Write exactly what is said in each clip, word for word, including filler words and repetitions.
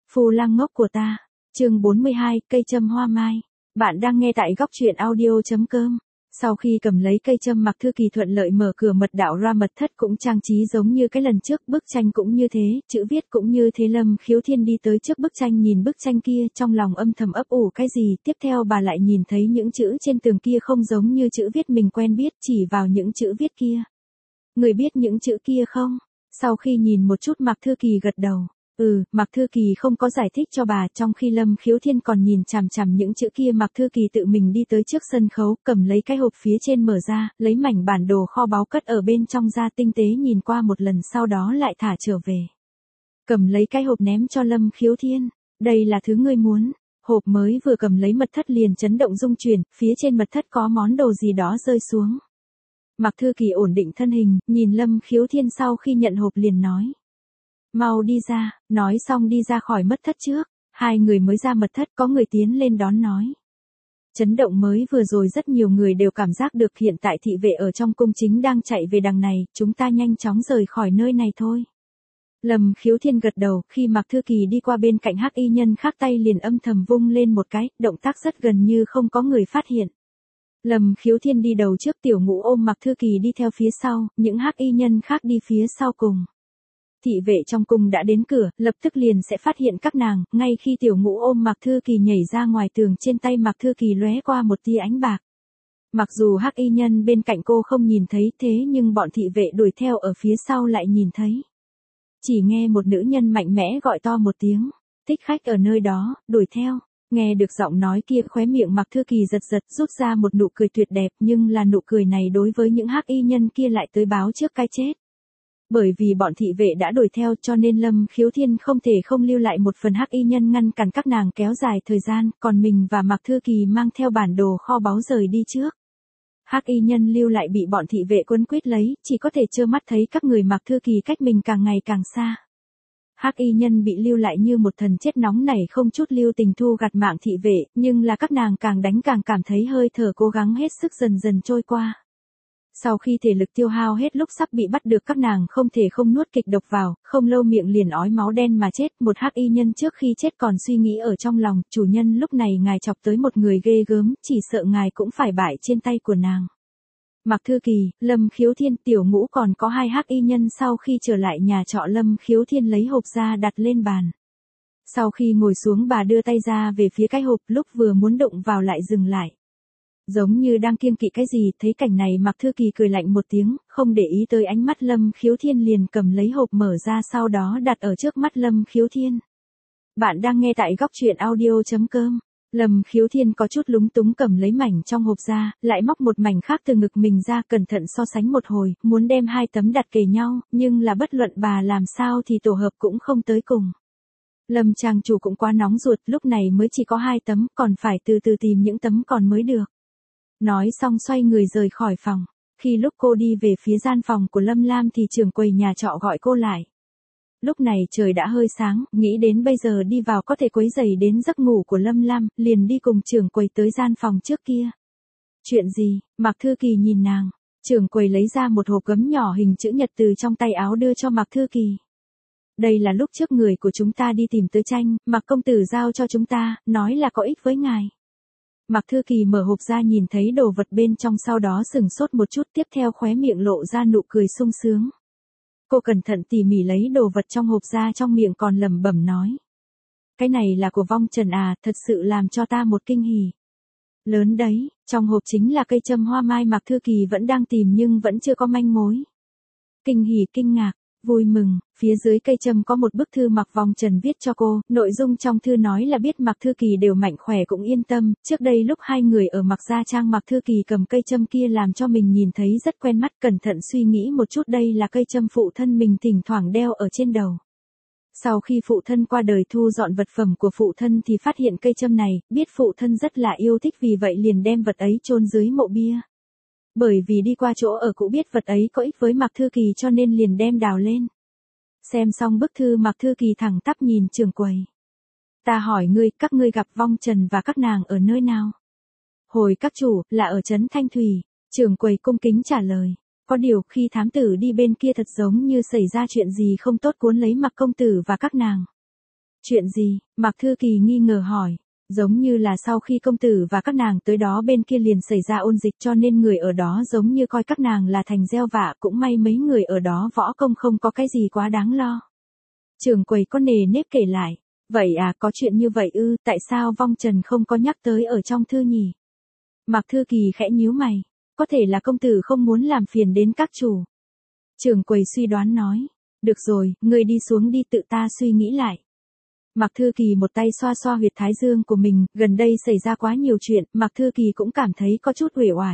Phu lang ngốc của ta. Chương bốn mươi hai, cây châm hoa mai. Bạn đang nghe tại góc truyện audio chấm com. Sau khi cầm lấy cây châm, Mạc Thư Kỳ thuận lợi mở cửa mật đạo ra mật thất, cũng trang trí giống như cái lần trước, bức tranh cũng như thế, chữ viết cũng như thế. Lâm Khiếu Thiên đi tới trước bức tranh, nhìn bức tranh kia, trong lòng âm thầm ấp ủ cái gì, tiếp theo bà lại nhìn thấy những chữ trên tường kia không giống như chữ viết mình quen biết, chỉ vào những chữ viết kia. Người biết những chữ kia không? Sau khi nhìn một chút, Mạc Thư Kỳ gật đầu. Ừ, Mạc Thư Kỳ không có giải thích cho bà, trong khi Lâm Khiếu Thiên còn nhìn chằm chằm những chữ kia, Mạc Thư Kỳ tự mình đi tới trước sân khấu, cầm lấy cái hộp phía trên mở ra, lấy mảnh bản đồ kho báu cất ở bên trong ra, tinh tế nhìn qua một lần, sau đó lại thả trở về. Cầm lấy cái hộp ném cho Lâm Khiếu Thiên. Đây là thứ ngươi muốn. Hộp mới vừa cầm lấy, mật thất liền chấn động rung chuyển, phía trên mật thất có món đồ gì đó rơi xuống. Mạc Thư Kỳ ổn định thân hình, nhìn Lâm Khiếu Thiên, sau khi nhận hộp liền nói. Mau đi ra, nói xong đi ra khỏi mật thất trước. Hai người mới ra mật thất, có người tiến lên đón nói. Chấn động mới vừa rồi rất nhiều người đều cảm giác được, hiện tại thị vệ ở trong cung chính đang chạy về đằng này, chúng ta nhanh chóng rời khỏi nơi này thôi. Lâm Khiếu Thiên gật đầu, khi Mạc Thư Kỳ đi qua bên cạnh hắc y nhân khác, tay liền âm thầm vung lên một cái, động tác rất gần như không có người phát hiện. Lâm Khiếu Thiên đi đầu trước, Tiểu Ngũ ôm Mạc Thư Kỳ đi theo phía sau, những hắc y nhân khác đi phía sau cùng. Thị vệ trong cung đã đến cửa, lập tức liền sẽ phát hiện các nàng, ngay khi Tiểu Ngũ ôm Mạc Thư Kỳ nhảy ra ngoài tường, trên tay Mạc Thư Kỳ lóe qua một tia ánh bạc. Mặc dù hắc y nhân bên cạnh cô không nhìn thấy, thế nhưng bọn thị vệ đuổi theo ở phía sau lại nhìn thấy. Chỉ nghe một nữ nhân mạnh mẽ gọi to một tiếng, thích khách ở nơi đó, đuổi theo. Nghe được giọng nói kia, khóe miệng Mạc Thư Kỳ giật giật, rút ra một nụ cười tuyệt đẹp, nhưng là nụ cười này đối với những hắc y nhân kia lại tới báo trước cái chết. Bởi vì bọn thị vệ đã đuổi theo, cho nên Lâm Khiếu Thiên không thể không lưu lại một phần hắc y nhân ngăn cản các nàng kéo dài thời gian, còn mình và Mạc Thư Kỳ mang theo bản đồ kho báu rời đi trước. Hắc y nhân lưu lại bị bọn thị vệ quấn quýt lấy, chỉ có thể trơ mắt thấy các người Mạc Thư Kỳ cách mình càng ngày càng xa. Hắc y nhân bị lưu lại như một thần chết nóng này, không chút lưu tình thu gặt mạng thị vệ, nhưng là các nàng càng đánh càng cảm thấy hơi thở cố gắng hết sức dần dần trôi qua. Sau khi thể lực tiêu hao hết, lúc sắp bị bắt được, các nàng không thể không nuốt kịch độc vào, không lâu miệng liền ói máu đen mà chết. Một hắc y nhân trước khi chết còn suy nghĩ ở trong lòng, chủ nhân lúc này ngài chọc tới một người ghê gớm, chỉ sợ ngài cũng phải bại trên tay của nàng. Mạc Thư Kỳ, Lâm Khiếu Thiên, Tiểu Ngũ còn có hai hắc y nhân sau khi trở lại nhà trọ, Lâm Khiếu Thiên lấy hộp ra đặt lên bàn. Sau khi ngồi xuống, bà đưa tay ra về phía cái hộp, lúc vừa muốn đụng vào lại dừng lại. Giống như đang kiêng kỵ cái gì, thấy cảnh này Mạc Thư Kỳ cười lạnh một tiếng, không để ý tới ánh mắt Lâm Khiếu Thiên, liền cầm lấy hộp mở ra, sau đó đặt ở trước mắt Lâm Khiếu Thiên. Bạn đang nghe tại góc truyện audio chấm com. Lâm Khiếu Thiên có chút lúng túng cầm lấy mảnh trong hộp ra, lại móc một mảnh khác từ ngực mình ra, cẩn thận so sánh một hồi, muốn đem hai tấm đặt kề nhau, nhưng là bất luận bà làm sao thì tổ hợp cũng không tới cùng. Lâm trang chủ cũng quá nóng ruột, lúc này mới chỉ có hai tấm, còn phải từ từ tìm những tấm còn mới được. Nói xong xoay người rời khỏi phòng. Khi lúc cô đi về phía gian phòng của Lâm Lam thì trưởng quầy nhà trọ gọi cô lại. Lúc này trời đã hơi sáng, nghĩ đến bây giờ đi vào có thể quấy rầy đến giấc ngủ của Lâm Lam, liền đi cùng trưởng quầy tới gian phòng trước kia. Chuyện gì? Mạc Thư Kỳ nhìn nàng. Trưởng quầy lấy ra một hộp gấm nhỏ hình chữ nhật từ trong tay áo đưa cho Mạc Thư Kỳ. Đây là lúc trước người của chúng ta đi tìm Tứ Tranh, Mạc công tử giao cho chúng ta, nói là có ích với ngài. Mạc Thư Kỳ mở hộp ra, nhìn thấy đồ vật bên trong, sau đó sừng sốt một chút, tiếp theo khóe miệng lộ ra nụ cười sung sướng. Cô cẩn thận tỉ mỉ lấy đồ vật trong hộp ra, trong miệng còn lẩm bẩm nói. Cái này là của Vong Trần à, thật sự làm cho ta một kinh hỉ. Lớn đấy, trong hộp chính là cây châm hoa mai. Mạc Thư Kỳ vẫn đang tìm nhưng vẫn chưa có manh mối. Kinh hỉ, kinh ngạc, vui mừng, phía dưới cây châm có một bức thư Mạc Vong Trần viết cho cô, nội dung trong thư nói là biết Mạc Thư Kỳ đều mạnh khỏe cũng yên tâm, trước đây lúc hai người ở Mạc Gia Trang, Mạc Thư Kỳ cầm cây châm kia làm cho mình nhìn thấy rất quen mắt, cẩn thận suy nghĩ một chút, đây là cây châm phụ thân mình thỉnh thoảng đeo ở trên đầu. Sau khi phụ thân qua đời, thu dọn vật phẩm của phụ thân thì phát hiện cây châm này, biết phụ thân rất là yêu thích, vì vậy liền đem vật ấy chôn dưới mộ bia. Bởi vì đi qua chỗ ở cũ biết vật ấy có ích với Mạc Thư Kỳ cho nên liền đem đào lên. Xem xong bức thư, Mạc Thư Kỳ thẳng tắp nhìn trưởng quầy. Ta hỏi ngươi, các ngươi gặp Vong Trần và các nàng ở nơi nào? Hồi các chủ, là ở trấn Thanh Thủy. Trưởng quầy cung kính trả lời. Có điều khi thám tử đi bên kia thật giống như xảy ra chuyện gì không tốt, cuốn lấy Mạc công tử và các nàng. Chuyện gì? Mạc Thư Kỳ nghi ngờ hỏi. Giống như là sau khi công tử và các nàng tới đó bên kia liền xảy ra ôn dịch cho nên người ở đó giống như coi các nàng là thành gieo vạ, cũng may mấy người ở đó võ công không có cái gì quá đáng lo. Trưởng quầy có nề nếp kể lại. Vậy à, có chuyện như vậy ư, tại sao Vong Trần không có nhắc tới ở trong thư nhỉ? Mạc Thư Kỳ khẽ nhíu mày. Có thể là công tử không muốn làm phiền đến các chủ. Trưởng quầy suy đoán nói. Được rồi, người đi xuống đi, tự ta suy nghĩ lại. Mạc Thư Kỳ một tay xoa xoa huyệt thái dương của mình, gần đây xảy ra quá nhiều chuyện, Mạc Thư Kỳ cũng cảm thấy có chút uể oải.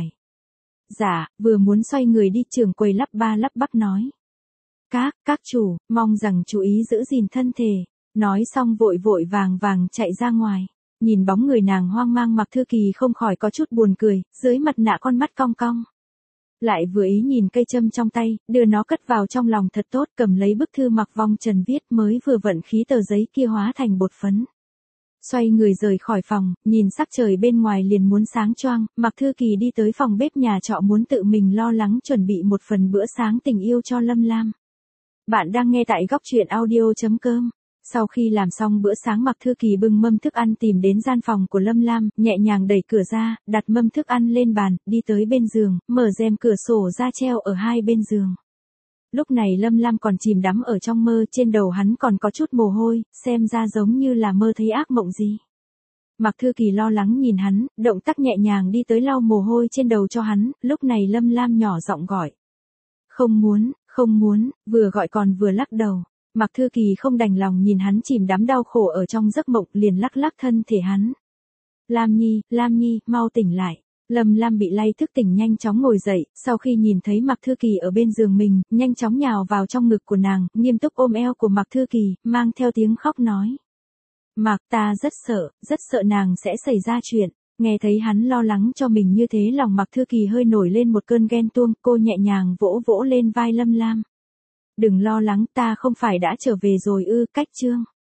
Dạ, vừa muốn xoay người đi, trưởng quầy lắp ba lắp bắp nói. Các, các chủ, mong rằng chú ý giữ gìn thân thể. Nói xong vội vội vàng vàng chạy ra ngoài. Nhìn bóng người nàng hoang mang, Mạc Thư Kỳ không khỏi có chút buồn cười, dưới mặt nạ con mắt cong cong. Lại vừa ý nhìn cây châm trong tay, đưa nó cất vào trong lòng thật tốt, cầm lấy bức thư Mạc Vong Trần viết mới vừa vận khí tờ giấy kia hóa thành bột phấn. Xoay người rời khỏi phòng, nhìn sắc trời bên ngoài liền muốn sáng choang, Mạc Thư Kỳ đi tới phòng bếp nhà trọ muốn tự mình lo lắng chuẩn bị một phần bữa sáng tình yêu cho Lâm Lam. Bạn đang nghe tại góc truyện audio chấm com. Sau khi làm xong bữa sáng, Mạc Thư Kỳ bưng mâm thức ăn tìm đến gian phòng của Lâm Lam, nhẹ nhàng đẩy cửa ra, đặt mâm thức ăn lên bàn, đi tới bên giường, mở rèm cửa sổ ra treo ở hai bên giường. Lúc này Lâm Lam còn chìm đắm ở trong mơ, trên đầu hắn còn có chút mồ hôi, xem ra giống như là mơ thấy ác mộng gì. Mạc Thư Kỳ lo lắng nhìn hắn, động tác nhẹ nhàng đi tới lau mồ hôi trên đầu cho hắn, lúc này Lâm Lam nhỏ giọng gọi. Không muốn, không muốn, vừa gọi còn vừa lắc đầu. Mạc Thư Kỳ không đành lòng nhìn hắn chìm đắm đau khổ ở trong giấc mộng, liền lắc lắc thân thể hắn. Lam Nhi, Lam Nhi, mau tỉnh lại. Lâm Lam bị lay thức tỉnh nhanh chóng ngồi dậy, sau khi nhìn thấy Mạc Thư Kỳ ở bên giường mình, nhanh chóng nhào vào trong ngực của nàng, nghiêm túc ôm eo của Mạc Thư Kỳ, mang theo tiếng khóc nói. Mạc, ta rất sợ, rất sợ nàng sẽ xảy ra chuyện. Nghe thấy hắn lo lắng cho mình như thế, lòng Mạc Thư Kỳ hơi nổi lên một cơn ghen tuông, cô nhẹ nhàng vỗ vỗ lên vai Lâm Lam. Đừng lo lắng, ta không phải đã trở về rồi ư, cách chương.